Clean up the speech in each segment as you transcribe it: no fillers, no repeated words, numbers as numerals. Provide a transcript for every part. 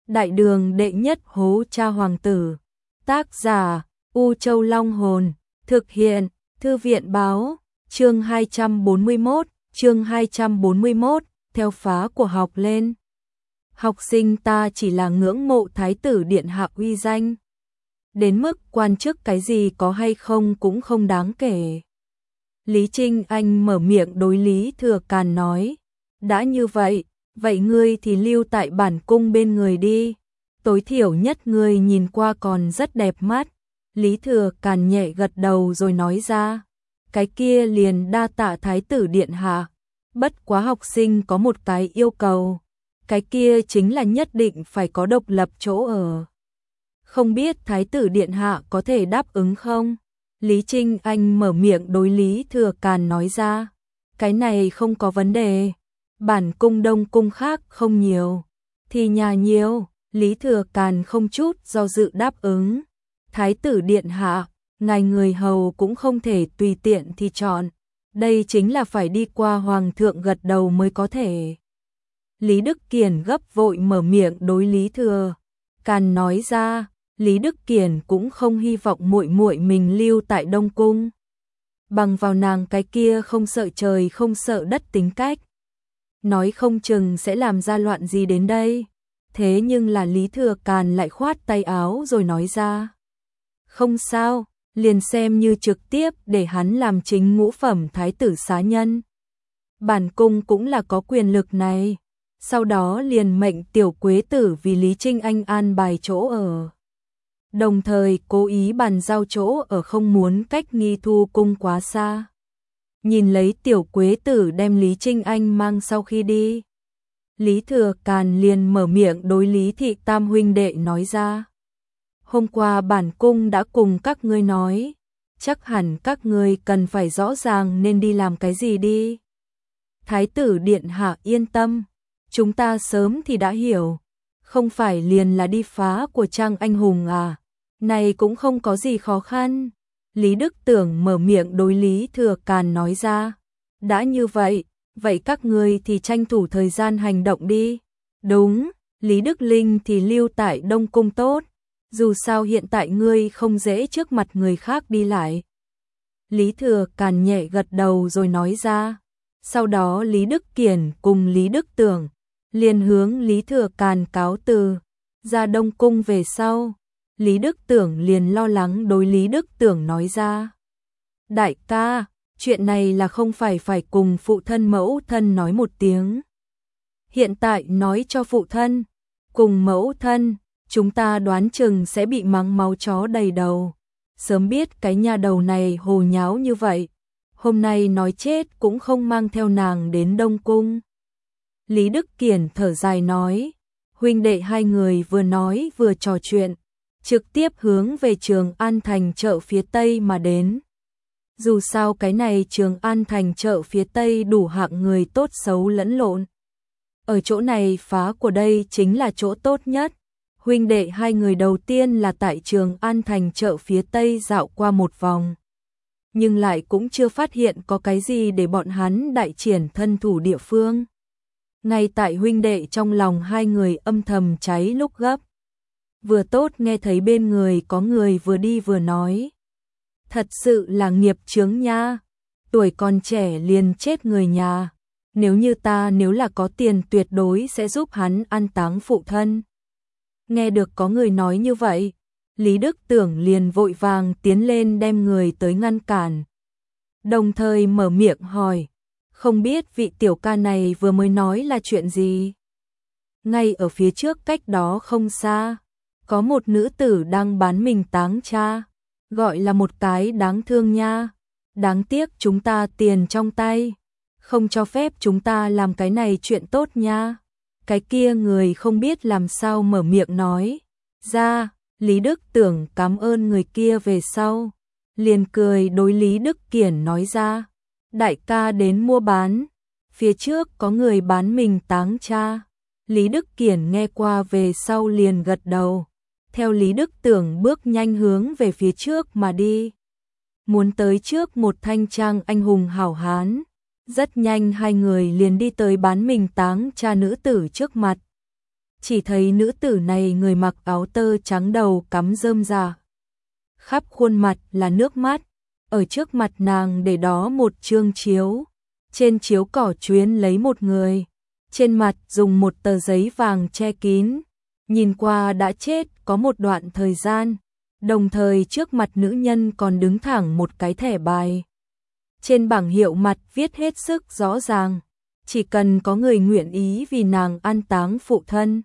Đại đường đệ nhất hố cha hoàng tử. Tác giả U Châu Long Hồn. Thực hiện Thư viện Báo. Chương 241. Theo phá của học lên. Học sinh ta chỉ là ngưỡng mộ thái tử điện hạ uy danh. Đến mức quan chức cái gì có hay không cũng không đáng kể. Lý Trinh Anh mở miệng đối Lý Thừa Càn nói. Đã như vậy, vậy ngươi thì lưu tại bản cung bên người đi. Tối thiểu nhất ngươi nhìn qua còn rất đẹp mắt. Lý Thừa Càn nhẹ gật đầu rồi nói ra. Cái kia liền đa tạ thái tử điện hạ. Bất quá học sinh có một cái yêu cầu. Cái kia chính là nhất định phải có độc lập chỗ ở. Không biết thái tử điện hạ có thể đáp ứng không? Lý Trinh Anh mở miệng đối Lý Thừa Càn nói ra. Cái này không có vấn đề. Bản cung đông cung khác không nhiều. Thì nhà nhiều. Lý Thừa Càn không chút do dự đáp ứng. Thái tử điện hạ, ngài người hầu cũng không thể tùy tiện thì chọn. Đây chính là phải đi qua hoàng thượng gật đầu mới có thể. Lý Đức Kiền gấp vội mở miệng đối Lý Thừa Càn nói ra. Lý Đức Kiền cũng không hy vọng muội muội mình lưu tại Đông Cung. Bằng vào nàng cái kia không sợ trời không sợ đất tính cách. Nói không chừng sẽ làm ra loạn gì đến đây. Thế nhưng là Lý Thừa Càn lại khoát tay áo rồi nói ra. Không sao, liền xem như trực tiếp để hắn làm chính ngũ phẩm thái tử xá nhân. Bản cung cũng là có quyền lực này. Sau đó liền mệnh tiểu quế tử vì Lý Trinh Anh an bài chỗ ở. Đồng thời cố ý bàn giao chỗ ở không muốn cách Nghi Thu cung quá xa. Nhìn lấy tiểu quế tử đem Lý Trinh Anh mang sau khi đi. Lý Thừa Càn liền mở miệng đối Lý Thị Tam huynh đệ nói ra. Hôm qua bản cung đã cùng các ngươi nói. Chắc hẳn các ngươi cần phải rõ ràng nên đi làm cái gì đi. Thái tử điện hạ yên tâm. Chúng ta sớm thì đã hiểu. Không phải liền là đi phá của Trang anh hùng à. Này cũng không có gì khó khăn. Lý Đức Tưởng mở miệng đối Lý Thừa Càn nói ra. Đã như vậy, vậy các ngươi thì tranh thủ thời gian hành động đi. Đúng, Lý Đức Linh thì lưu tại Đông Cung tốt. Dù sao hiện tại ngươi không dễ trước mặt người khác đi lại. Lý Thừa Càn nhẹ gật đầu rồi nói ra. Sau đó Lý Đức Kiền cùng Lý Đức Tưởng liền hướng Lý Thừa Càn cáo từ. Ra Đông Cung về sau. Lý Đức Tưởng liền lo lắng đối Lý Đức Tưởng nói ra. Đại ca, chuyện này là không phải cùng phụ thân mẫu thân nói một tiếng. Hiện tại nói cho phụ thân, cùng mẫu thân, chúng ta đoán chừng sẽ bị mắng máu chó đầy đầu. Sớm biết cái nhà đầu này hồ nháo như vậy. Hôm nay nói chết cũng không mang theo nàng đến Đông Cung. Lý Đức Kiền thở dài nói. Huynh đệ hai người vừa nói vừa trò chuyện. Trực tiếp hướng về Trường An Thành chợ phía Tây mà đến. Dù sao cái này Trường An Thành chợ phía Tây đủ hạng người tốt xấu lẫn lộn. Ở chỗ này phá của đây chính là chỗ tốt nhất. Huynh đệ hai người đầu tiên là tại Trường An Thành chợ phía Tây dạo qua một vòng. Nhưng lại cũng chưa phát hiện có cái gì để bọn hắn đại triển thân thủ địa phương. Ngay tại huynh đệ trong lòng hai người âm thầm cháy lúc gấp. Vừa tốt nghe thấy bên người có người vừa đi vừa nói. Thật sự là nghiệp chướng nha. Tuổi còn trẻ liền chết người nhà. Nếu là có tiền tuyệt đối sẽ giúp hắn an táng phụ thân. Nghe được có người nói như vậy. Lý Đức Tưởng liền vội vàng tiến lên đem người tới ngăn cản. Đồng thời mở miệng hỏi. Không biết vị tiểu ca này vừa mới nói là chuyện gì? Ngay ở phía trước cách đó không xa. Có một nữ tử đang bán mình táng cha, gọi là một cái đáng thương nha. Đáng tiếc chúng ta tiền trong tay, không cho phép chúng ta làm cái này chuyện tốt nha. Cái kia người không biết làm sao mở miệng nói ra. Lý Đức Tưởng cảm ơn người kia về sau, liền cười đối Lý Đức Kiển nói ra. Đại ca đến mua bán, phía trước có người bán mình táng cha. Lý Đức Kiển nghe qua về sau liền gật đầu. Theo Lý Đức Tưởng bước nhanh hướng về phía trước mà đi. Muốn tới trước một thanh trang anh hùng hảo hán. Rất nhanh hai người liền đi tới bán mình táng cha nữ tử trước mặt. chỉ thấy nữ tử này người mặc áo tơ trắng, đầu cắm rơm rà, khắp khuôn mặt là nước mắt. Ở trước mặt nàng để đó một chương chiếu, trên chiếu cỏ chuyến lấy một người, trên mặt dùng một tờ giấy vàng che kín, nhìn qua đã chết có một đoạn thời gian, đồng thời trước mặt nữ nhân còn đứng thẳng một cái thẻ bài. Trên bảng hiệu mặt viết hết sức rõ ràng, chỉ cần có người nguyện ý vì nàng an táng phụ thân,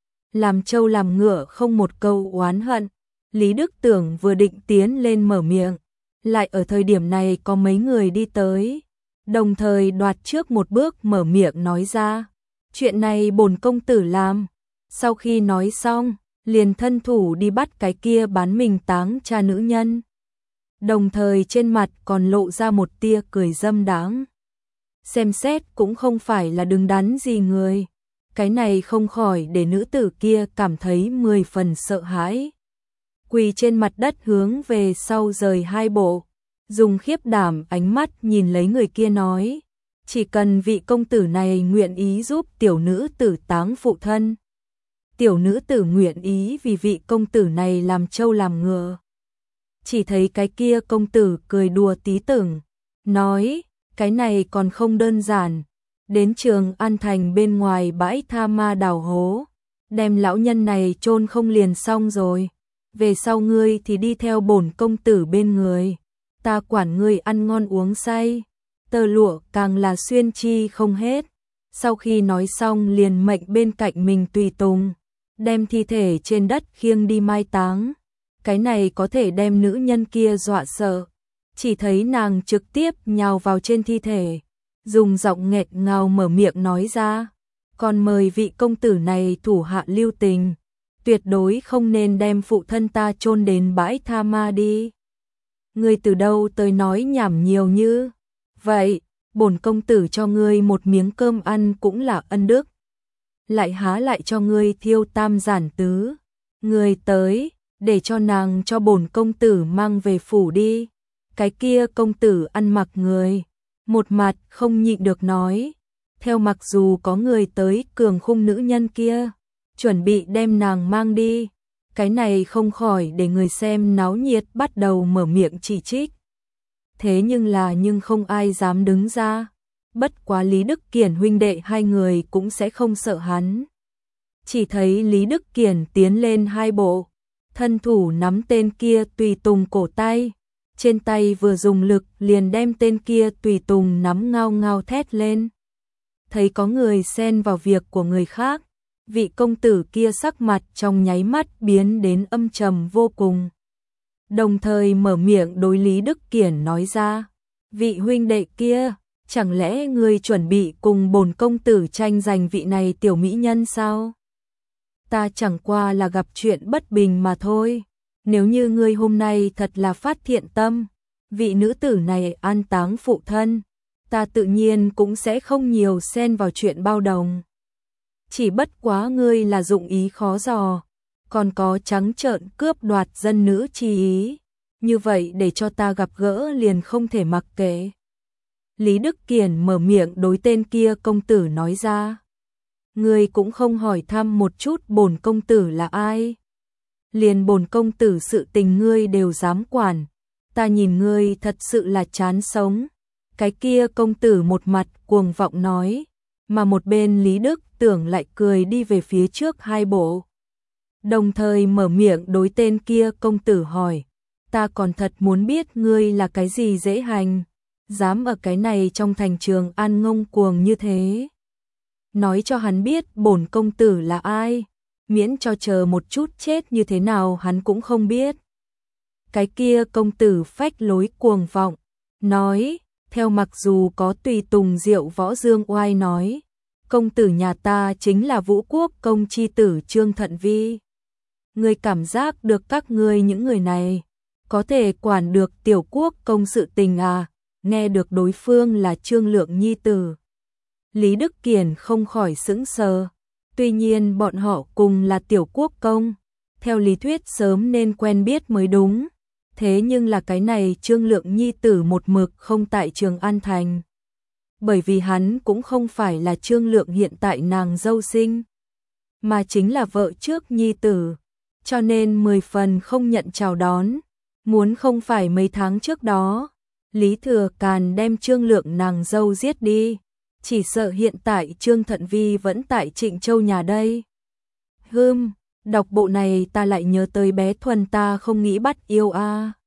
làm trâu làm ngựa, không một câu oán hận. Lý Đức Tưởng vừa định tiến lên mở miệng, lại ở thời điểm này có mấy người đi tới, đồng thời đoạt trước một bước mở miệng nói ra, chuyện này bổn công tử làm. Sau khi nói xong, liền thân thủ đi bắt cái kia bán mình táng cha nữ nhân, đồng thời trên mặt còn lộ ra một tia cười dâm đáng. Xem xét cũng không phải là đứng đắn gì người, cái này không khỏi để nữ tử kia cảm thấy 10 phần sợ hãi. Quỳ trên mặt đất hướng về sau rời hai bộ, dùng khiếp đảm ánh mắt nhìn lấy người kia nói, chỉ cần vị công tử này nguyện ý giúp tiểu nữ tử táng phụ thân, tiểu nữ tử nguyện ý vì vị công tử này làm trâu làm ngựa. Chỉ thấy cái kia công tử cười đùa tí tưởng, nói, cái này còn không đơn giản, đến Trường An Thành bên ngoài bãi tha ma đào hố, đem lão nhân này chôn không liền xong rồi. Về sau ngươi thì đi theo bổn công tử bên người, ta quản ngươi ăn ngon uống say, tơ lụa càng là xuyên chi không hết. Sau khi nói xong liền mệnh bên cạnh mình tùy tùng, đem thi thể trên đất khiêng đi mai táng. Cái này có thể đem nữ nhân kia dọa sợ, chỉ thấy nàng trực tiếp nhào vào trên thi thể, dùng giọng nghẹt ngào mở miệng nói ra, còn mời vị công tử này thủ hạ lưu tình, tuyệt đối không nên đem phụ thân ta chôn đến bãi tha ma đi. Ngươi từ đâu tới nói nhảm nhiều như vậy, bổn công tử cho ngươi một miếng cơm ăn cũng là ân đức, lại há lại cho ngươi thiêu tam giản tứ. Ngươi tới, để cho nàng cho bổn công tử mang về phủ đi. Cái kia công tử ăn mặc người, một mặt không nhịn được nói, theo mặc dù có người tới cường khung nữ nhân kia, chuẩn bị đem nàng mang đi, cái này không khỏi để người xem náo nhiệt bắt đầu mở miệng chỉ trích. Thế nhưng không ai dám đứng ra, bất quá Lý Đức Kiển huynh đệ hai người cũng sẽ không sợ hắn. Chỉ thấy Lý Đức Kiển tiến lên hai bộ, thân thủ nắm tên kia tùy tùng cổ tay, trên tay vừa dùng lực liền đem tên kia tùy tùng nắm ngao ngao thét lên. Thấy có người xen vào việc của người khác, vị công tử kia sắc mặt trong nháy mắt biến đến âm trầm vô cùng. Đồng thời mở miệng đối Lý Đức Kiển nói ra, vị huynh đệ kia, chẳng lẽ ngươi chuẩn bị cùng bổn công tử tranh giành vị này tiểu mỹ nhân sao? Ta chẳng qua là gặp chuyện bất bình mà thôi. Nếu như ngươi hôm nay thật là phát thiện tâm, vị nữ tử này an táng phụ thân, ta tự nhiên cũng sẽ không nhiều xen vào chuyện bao đồng. Chỉ bất quá ngươi là dụng ý khó dò, còn có trắng trợn cướp đoạt dân nữ chi ý, như vậy để cho ta gặp gỡ liền không thể mặc kệ. Lý Đức Kiển mở miệng đối tên kia công tử nói ra, ngươi cũng không hỏi thăm một chút bổn công tử là ai. Liền bổn công tử sự tình ngươi đều dám quản, ta nhìn ngươi thật sự là chán sống. Cái kia công tử một mặt cuồng vọng nói, mà một bên Lý Đức Tưởng lại cười đi về phía trước hai bộ. Đồng thời mở miệng đối tên kia công tử hỏi, ta còn thật muốn biết ngươi là cái gì dễ hành, dám ở cái này trong thành Trường An ngông cuồng như thế. Nói cho hắn biết bổn công tử là ai, miễn cho chờ một chút chết như thế nào hắn cũng không biết. Cái kia công tử phách lối cuồng vọng, nói, theo mặc dù có tùy tùng Diệu Võ Dương Oai nói, công tử nhà ta chính là Vũ Quốc công chi tử Trương Thận Vi. Ngươi cảm giác được các ngươi những người này có thể quản được tiểu quốc công sự tình à? Nghe được đối phương là Trương Lượng nhi tử, Lý Đức Kiển không khỏi sững sờ. Tuy nhiên bọn họ cùng là tiểu quốc công, theo lý thuyết sớm nên quen biết mới đúng. Thế nhưng là cái này Trương Lượng nhi tử một mực không tại Trường An Thành. Bởi vì hắn cũng không phải là Trương Lượng hiện tại nàng dâu sinh. mà chính là vợ trước nhi tử, cho nên 10 phần không nhận chào đón. Muốn không phải mấy tháng trước đó, Lý Thừa Càn đem Trương Lượng nàng dâu giết đi, chỉ sợ hiện tại Trương Thận Vi vẫn tại Trịnh Châu nhà đây. Đọc bộ này ta lại nhớ tới bé Thuần ta không nghĩ bắt yêu a.